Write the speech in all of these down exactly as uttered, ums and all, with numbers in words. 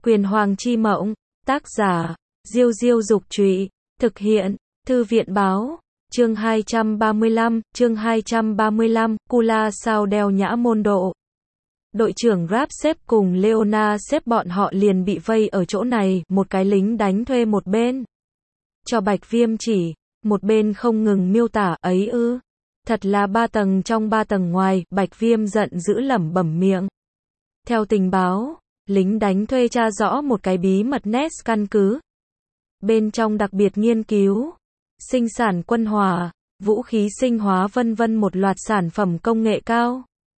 Quyền Hoàng chi mộng, tác giả, Diêu Diêu Dục Trụy, thực hiện, Thư viện Báo, chương hai trăm ba mươi lăm, chương hai trăm ba mươi lăm, Kula sao đeo nhã môn độ. Đội trưởng Rap xếp cùng Leona xếp bọn họ liền bị vây ở chỗ này, một cái lính đánh thuê một bên. Cho Bạch Viêm chỉ, một bên không ngừng miêu tả, ấy ư. Thật là ba tầng trong ba tầng ngoài, Bạch Viêm giận dữ lẩm bẩm miệng. Theo tình báo, lính đánh thuê tra rõ một cái bí mật nest căn cứ. Bên trong đặc biệt nghiên cứu, sinh sản quân hỏa, vũ khí sinh hóa vân vân một loạt sản phẩm công nghệ cao.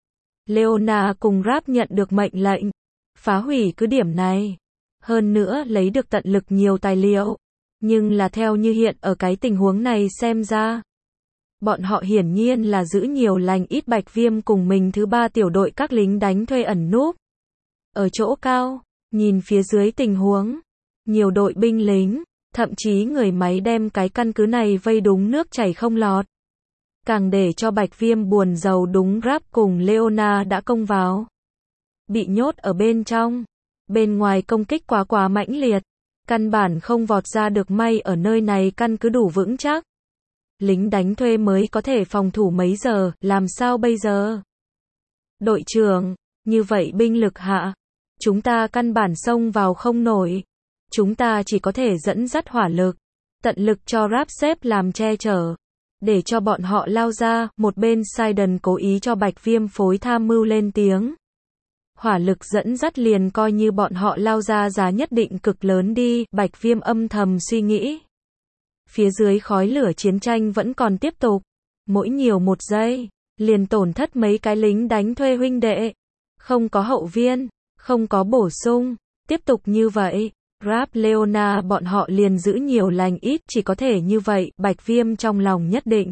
Leona cùng Rap nhận được mệnh lệnh, phá hủy cứ điểm này. Hơn nữa lấy được tận lực nhiều tài liệu. Nhưng là theo như hiện ở cái tình huống này xem ra. Bọn họ hiển nhiên là giữ nhiều lành ít. Bạch Viêm cùng mình thứ ba tiểu đội các lính đánh thuê ẩn núp. Ở chỗ cao, nhìn phía dưới tình huống. Nhiều đội binh lính, thậm chí người máy đem cái căn cứ này vây đúng nước chảy không lọt. Càng để cho Bạch Viêm buồn rầu đúng Rap cùng Leona đã công vào. Bị nhốt ở bên trong. Bên ngoài công kích quá quá mãnh liệt. Căn bản không vọt ra được, may ở nơi này căn cứ đủ vững chắc. Lính đánh thuê mới có thể phòng thủ mấy giờ, làm sao bây giờ? Đội trưởng, như vậy binh lực hạ. Chúng ta căn bản xông vào không nổi. Chúng ta chỉ có thể dẫn dắt hỏa lực. Tận lực cho Rap xếp làm che chở. Để cho bọn họ lao ra, một bên Sidon cố ý cho Bạch Viêm phối tham mưu lên tiếng. Hỏa lực dẫn dắt liền coi như bọn họ lao ra giá nhất định cực lớn đi, Bạch Viêm âm thầm suy nghĩ. Phía dưới khói lửa chiến tranh vẫn còn tiếp tục. Mỗi nhiều một giây, liền tổn thất mấy cái lính đánh thuê huynh đệ. Không có hậu viên, không có bổ sung. Tiếp tục như vậy, Rap Leona bọn họ liền giữ nhiều lành ít, chỉ có thể như vậy, Bạch Viêm trong lòng nhất định.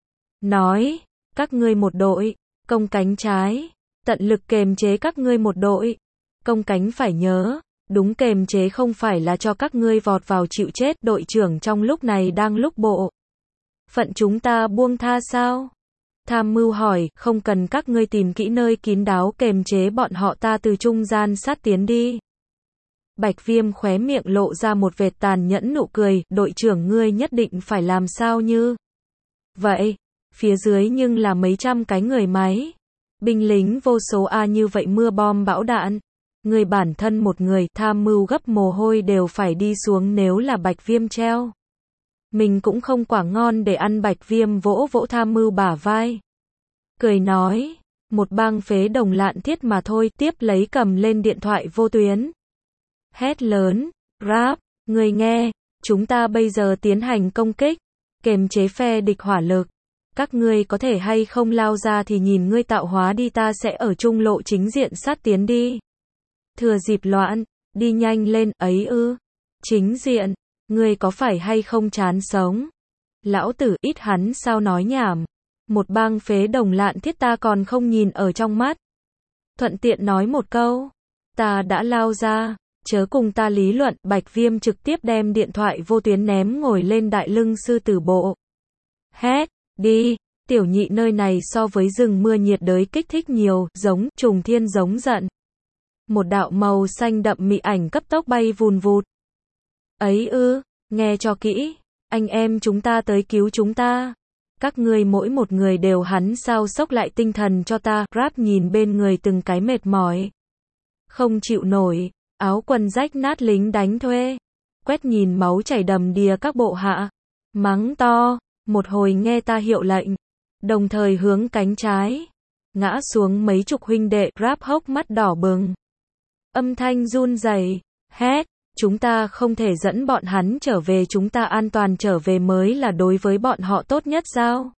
Nói, các ngươi một đội, công cánh trái. Tận lực kềm chế các ngươi một đội. Công cánh phải nhớ, đúng kềm chế không phải là cho các ngươi vọt vào chịu chết. Đội trưởng trong lúc này đang lúc bộ phận chúng ta buông tha sao? Tham mưu hỏi, không cần các ngươi tìm kỹ nơi kín đáo kềm chế bọn họ, ta từ trung gian sát tiến đi. Bạch Viêm khóe miệng lộ ra một vệt tàn nhẫn nụ cười, đội trưởng ngươi nhất định phải làm sao như vậy? Phía dưới nhưng là mấy trăm cái người máy. Binh lính vô số a, như vậy mưa bom bão đạn. Người bản thân một người, tham mưu gấp mồ hôi đều phải đi xuống, nếu là Bạch Viêm treo. Mình cũng không quả ngon để ăn. Bạch Viêm vỗ vỗ tham mưu bả vai. Cười nói, một bang phế đồng lạn thiết mà thôi, tiếp lấy cầm lên điện thoại vô tuyến. Hét lớn, Rap, người nghe, chúng ta bây giờ tiến hành công kích, kềm chế phe địch hỏa lực. Các ngươi có thể hay không lao ra thì nhìn ngươi tạo hóa đi, ta sẽ ở trung lộ chính diện sát tiến đi. Thừa dịp loạn, đi nhanh lên, ấy ư. Chính diện, ngươi có phải hay không chán sống? Lão tử ít hắn sao nói nhảm. Một bang phế đồng lạn thiết ta còn không nhìn ở trong mắt. Thuận tiện nói một câu, ta đã lao ra, chớ cùng ta lý luận. Bạch Viêm trực tiếp đem điện thoại vô tuyến ném ngồi lên đại lưng sư tử bộ. Hét. Đi, tiểu nhị, nơi này so với rừng mưa nhiệt đới kích thích nhiều, giống, trùng thiên giống giận. Một đạo màu xanh đậm mị ảnh cấp tốc bay vùn vụt. Ấy ư, nghe cho kỹ, anh em chúng ta tới cứu chúng ta. Các ngươi mỗi một người đều hắn sao sốc lại tinh thần cho ta. Rap nhìn bên người từng cái mệt mỏi. Không chịu nổi, áo quần rách nát lính đánh thuê. Quét nhìn máu chảy đầm đìa các bộ hạ. Mắng to. Một hồi nghe ta hiệu lệnh, đồng thời hướng cánh trái, ngã xuống mấy chục huynh đệ. Rap hốc mắt đỏ bừng, âm thanh run rẩy, hét, chúng ta không thể dẫn bọn hắn trở về, chúng ta an toàn trở về mới là đối với bọn họ tốt nhất sao?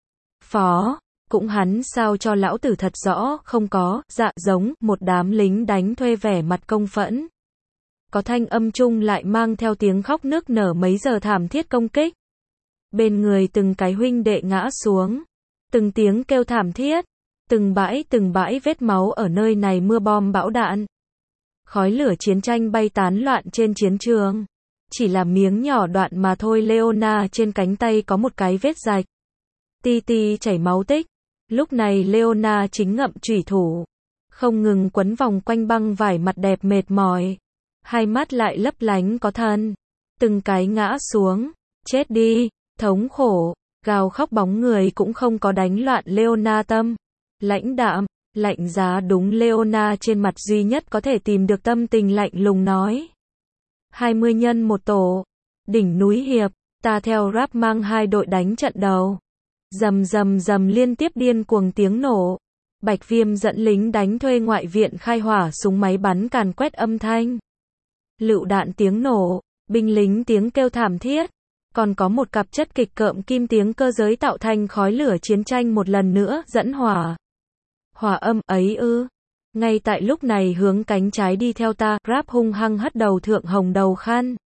Phó, cũng hắn sao cho lão tử thật rõ, không có, dạ giống, một đám lính đánh thuê vẻ mặt công phẫn. Có thanh âm chung lại mang theo tiếng khóc nức nở mấy giờ thảm thiết công kích. Bên người từng cái huynh đệ ngã xuống, từng tiếng kêu thảm thiết, từng bãi từng bãi vết máu ở nơi này mưa bom bão đạn. Khói lửa chiến tranh bay tán loạn trên chiến trường. Chỉ là miếng nhỏ đoạn mà thôi. Leona trên cánh tay có một cái vết rạch. Ti ti chảy máu tích. Lúc này Leona chính ngậm chủy thủ. Không ngừng quấn vòng quanh băng vải, mặt đẹp mệt mỏi. hai mắt lại lấp lánh có thần. Từng cái ngã xuống, chết đi, thống khổ, gào khóc bóng người cũng không có đánh loạn Leona tâm. Lãnh đạm, lạnh giá đúng Leona trên mặt duy nhất có thể tìm được tâm tình lạnh lùng nói. hai mươi nhân một tổ, đỉnh núi hiệp, ta theo rap mang hai đội đánh trận đầu. Rầm rầm rầm liên tiếp điên cuồng tiếng nổ. Bạch Viêm dẫn lính đánh thuê ngoại viện khai hỏa súng máy bắn càn quét âm thanh. Lựu đạn tiếng nổ, binh lính tiếng kêu thảm thiết. Còn có một cặp chất kịch cợm kim tiếng cơ giới tạo thành khói lửa chiến tranh một lần nữa dẫn hỏa. Hỏa âm ấy ư. Ngay tại lúc này hướng cánh trái đi theo ta, rap hung hăng hất đầu thượng hồng đầu khăn.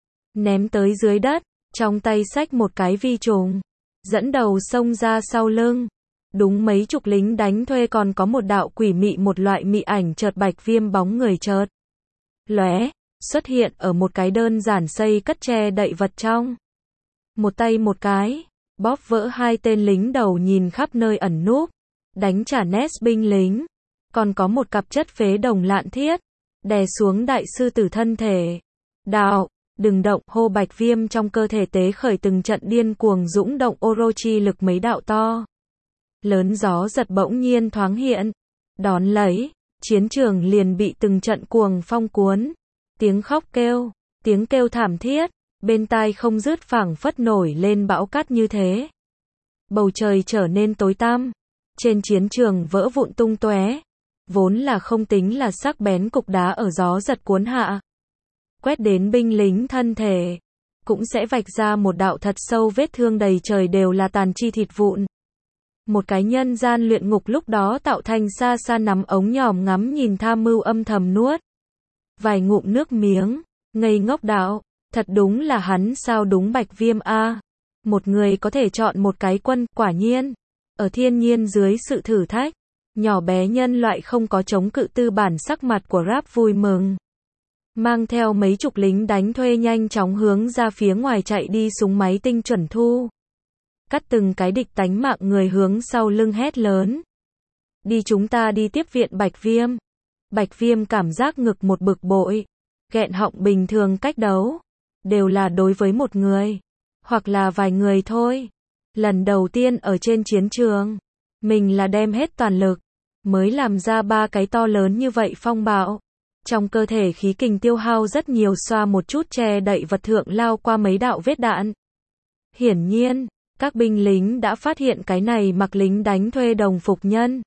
Ném tới dưới đất, trong tay xách một cái vi trùng. Dẫn đầu xông ra sau lưng. Đúng mấy chục lính đánh thuê còn có một đạo quỷ mị một loại mị ảnh chợt Bạch Viêm bóng người chợt lóe, xuất hiện ở một cái đơn giản xây cất che đậy vật trong. Một tay một cái, bóp vỡ hai tên lính đầu nhìn khắp nơi ẩn núp, đánh trả nét binh lính. Còn có một cặp chất phế đồng lạn thiết, đè xuống đại sư tử thân thể. Đạo, đừng động, hô Bạch Viêm trong cơ thể tế khởi từng trận điên cuồng dũng động Orochi lực mấy đạo to. Lớn gió giật bỗng nhiên thoáng hiện, đón lấy, chiến trường liền bị từng trận cuồng phong cuốn. Tiếng khóc kêu, tiếng kêu thảm thiết, bên tai không dứt phảng phất nổi lên bão cát như thế. Bầu trời trở nên tối tăm, trên chiến trường vỡ vụn tung tóe, vốn là không tính là sắc bén cục đá ở gió giật cuốn hạ. Quét đến binh lính thân thể, cũng sẽ vạch ra một đạo thật sâu vết thương đầy trời đều là tàn chi thịt vụn. Một cái nhân gian luyện ngục lúc đó tạo thành xa xa nắm ống nhòm ngắm nhìn Tham Mưu âm thầm nuốt vài ngụm nước miếng, ngây ngốc đạo, thật đúng là hắn sao đúng Bạch Viêm a. Một người có thể chọn một cái quân, quả nhiên, ở thiên nhiên dưới sự thử thách, nhỏ bé nhân loại không có chống cự tư bản sắc mặt của rap vui mừng. Mang theo mấy chục lính đánh thuê nhanh chóng hướng ra phía ngoài chạy đi súng máy tinh chuẩn thu. Cắt từng cái địch tánh mạng người hướng sau lưng hét lớn. Đi chúng ta đi tiếp viện Bạch Viêm. Bạch Viêm cảm giác ngực một bực bội. Nghẹn họng bình thường cách đấu. Đều là đối với một người. Hoặc là vài người thôi. Lần đầu tiên ở trên chiến trường. Mình là đem hết toàn lực. Mới làm ra ba cái to lớn như vậy phong bạo. Trong cơ thể khí kình tiêu hao rất nhiều xoa một chút che đậy vật thượng lao qua mấy đạo vết đạn. Hiển nhiên, các binh lính đã phát hiện cái này mặc lính đánh thuê đồng phục nhân.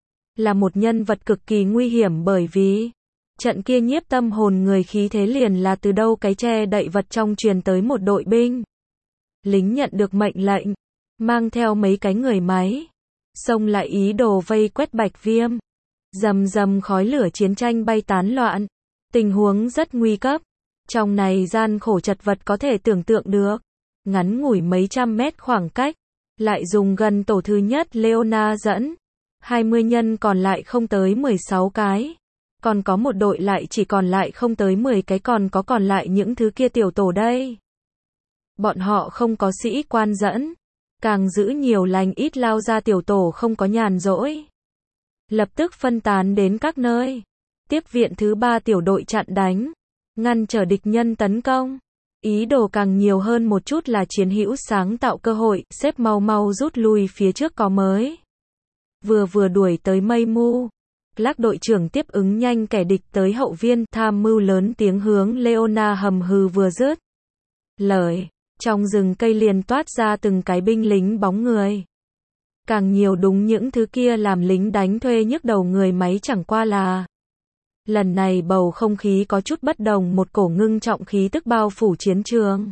Là một nhân vật cực kỳ nguy hiểm bởi vì trận kia nhiếp tâm hồn người khí thế liền là từ đâu cái che đậy vật trong truyền tới một đội binh. Lính nhận được mệnh lệnh, mang theo mấy cái người máy, xông lại ý đồ vây quét Bạch Viêm. Rầm rầm khói lửa chiến tranh bay tán loạn, tình huống rất nguy cấp. Trong này gian khổ chật vật có thể tưởng tượng được. Ngắn ngủi mấy trăm mét khoảng cách, lại dùng gần tổ thứ nhất Leona dẫn. hai mươi nhân còn lại không tới mười sáu cái. Còn có một đội lại chỉ còn lại không tới mười cái còn có còn lại những thứ kia tiểu tổ đây. Bọn họ không có sĩ quan dẫn. Càng giữ nhiều lành ít lao ra tiểu tổ không có nhàn rỗi. Lập tức phân tán đến các nơi. Tiếp viện thứ ba tiểu đội chặn đánh. Ngăn trở địch nhân tấn công. Ý đồ càng nhiều hơn một chút là chiến hữu sáng tạo cơ hội, xếp mau mau rút lui phía trước có mới. Vừa vừa đuổi tới mây mu. Clark đội trưởng tiếp ứng nhanh kẻ địch tới hậu viên, Tham Mưu lớn tiếng hướng Leona hầm hừ vừa dứt lời. Trong rừng cây liền toát ra từng cái binh lính bóng người. Càng nhiều đúng những thứ kia làm lính đánh thuê nhức đầu người máy chẳng qua là. Lần này bầu không khí có chút bất đồng, một cổ ngưng trọng khí tức bao phủ chiến trường.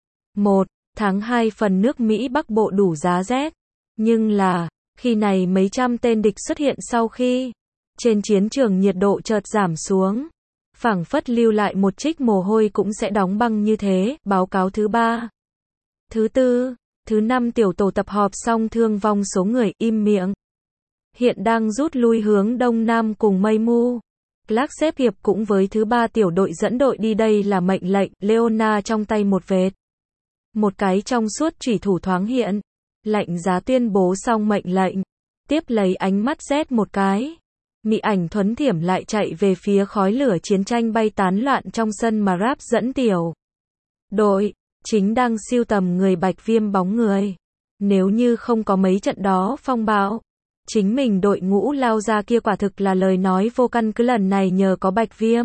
Một tháng hai phần nước Mỹ Bắc Bộ đủ giá rét. Nhưng là, khi này mấy trăm tên địch xuất hiện sau khi trên chiến trường nhiệt độ chợt giảm xuống. Phảng phất lưu lại một trích mồ hôi cũng sẽ đóng băng như thế. Báo cáo thứ ba, thứ tư, thứ năm tiểu tổ tập họp xong thương vong số người im miệng. Hiện đang rút lui hướng đông nam cùng mây mu. Clark xếp hiệp cũng với thứ ba tiểu đội dẫn đội đi đây là mệnh lệnh. Leona trong tay một vệt. Một cái trong suốt chủy thủ thoáng hiện. Lạnh giá tuyên bố xong mệnh lệnh. Tiếp lấy ánh mắt rét một cái. Mị ảnh thuấn thiểm lại chạy về phía khói lửa chiến tranh bay tán loạn trong sân mà Rap dẫn tiểu đội, chính đang siêu tầm người Bạch Viêm bóng người. Nếu như không có mấy trận đó phong bạo, chính mình đội ngũ lao ra kia quả thực là lời nói vô căn cứ, lần này nhờ có Bạch Viêm.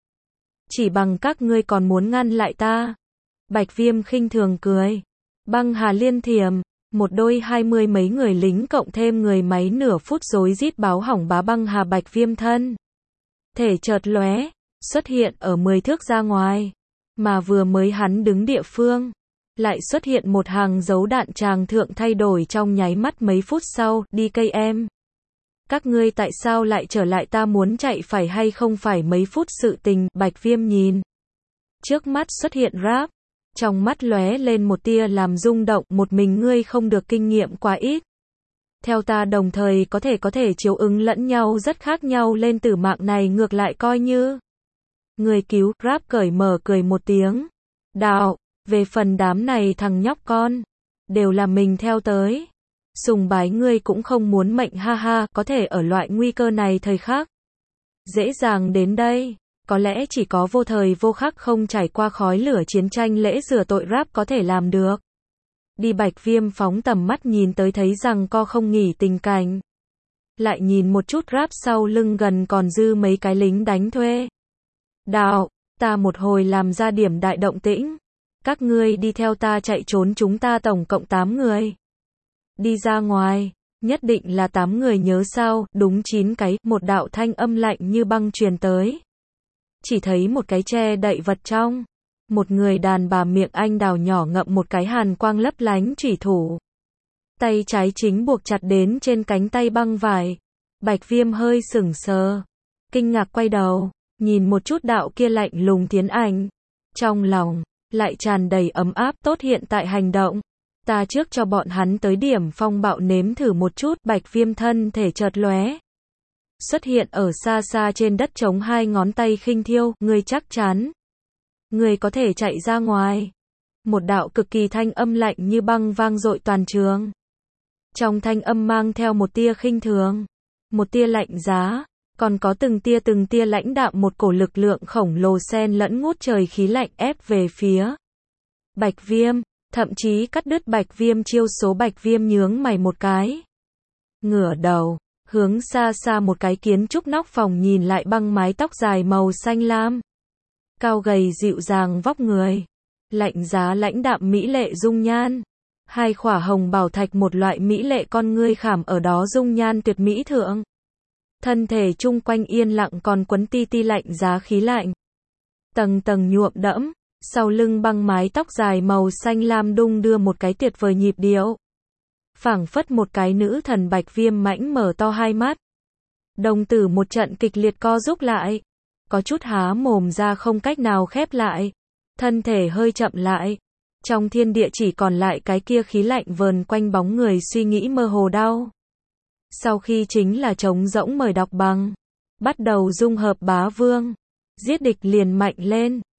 Chỉ bằng các ngươi còn muốn ngăn lại ta. Bạch Viêm khinh thường cười. Băng Hà Liên Thiểm, một đôi hai mươi mấy người lính cộng thêm người máy nửa phút rối rít báo hỏng bá băng hà Bạch Viêm thân. Thể chợt lóe, xuất hiện ở mười thước ra ngoài. Mà vừa mới hắn đứng địa phương, lại xuất hiện một hàng dấu đạn tràng thượng thay đổi trong nháy mắt mấy phút sau, đi cây em. Các ngươi tại sao lại trở lại, ta muốn chạy phải hay không phải mấy phút sự tình, Bạch Viêm nhìn. Trước mắt xuất hiện Rap, trong mắt lóe lên một tia làm rung động, một mình ngươi không được kinh nghiệm quá ít. Theo ta đồng thời có thể có thể chiếu ứng lẫn nhau rất khác nhau lên tử mạng này ngược lại coi như. Người cứu, Rap cởi mở cười một tiếng. Đạo, về phần đám này thằng nhóc con, đều là mình theo tới. Sùng bái ngươi cũng không muốn mệnh, ha ha, có thể ở loại nguy cơ này thời khắc. Dễ dàng đến đây, có lẽ chỉ có vô thời vô khắc không trải qua khói lửa chiến tranh lễ rửa tội Rap có thể làm được. Đi Bạch Viêm phóng tầm mắt nhìn tới thấy rằng co không nghỉ tình cảnh. Lại nhìn một chút Rap sau lưng gần còn dư mấy cái lính đánh thuê. Đạo, ta một hồi làm ra điểm đại động tĩnh. Các ngươi đi theo ta chạy trốn, chúng ta tổng cộng tám người. Đi ra ngoài, nhất định là tám người nhớ sao, đúng chín cái, một đạo thanh âm lạnh như băng truyền tới. Chỉ thấy một cái che đậy vật trong. Một người đàn bà miệng anh đào nhỏ ngậm một cái hàn quang lấp lánh chủy thủ. Tay trái chính buộc chặt đến trên cánh tay băng vải. Bạch Viêm hơi sững sờ, kinh ngạc quay đầu, nhìn một chút đạo kia lạnh lùng tiến ảnh. Trong lòng, lại tràn đầy ấm áp, tốt hiện tại hành động. Ta trước cho bọn hắn tới điểm phong bạo nếm thử một chút, Bạch Viêm thân thể chợt lóe. Xuất hiện ở xa xa trên đất trống, hai ngón tay khinh thiêu, ngươi chắc chắn. Ngươi có thể chạy ra ngoài. Một đạo cực kỳ thanh âm lạnh như băng vang dội toàn trường. Trong thanh âm mang theo một tia khinh thường, một tia lạnh giá, còn có từng tia từng tia lãnh đạm, một cổ lực lượng khổng lồ xen lẫn ngút trời khí lạnh ép về phía Bạch Viêm, thậm chí cắt đứt Bạch Viêm chiêu số. Bạch Viêm nhướng mày một cái, ngửa đầu, hướng xa xa một cái kiến trúc nóc phòng nhìn lại, băng mái tóc dài màu xanh lam, cao gầy dịu dàng vóc người, lạnh giá lãnh đạm mỹ lệ dung nhan, hai khỏa hồng bảo thạch, một loại mỹ lệ con ngươi khảm ở đó, dung nhan tuyệt mỹ thượng. Thân thể chung quanh yên lặng còn quấn ti ti lạnh giá khí lạnh, tầng tầng nhuộm đẫm, sau lưng băng mái tóc dài màu xanh lam đung đưa một cái tuyệt vời nhịp điệu. Phảng phất một cái nữ thần. Bạch Viêm mãnh mở to hai mắt, đồng tử một trận kịch liệt co rút lại, có chút há mồm ra không cách nào khép lại, thân thể hơi chậm lại. Trong thiên địa chỉ còn lại cái kia khí lạnh vờn quanh bóng người, suy nghĩ mơ hồ đau. Sau khi chính là trống rỗng, mời đọc bằng. Bắt đầu dung hợp bá vương. Giết địch liền mạnh lên.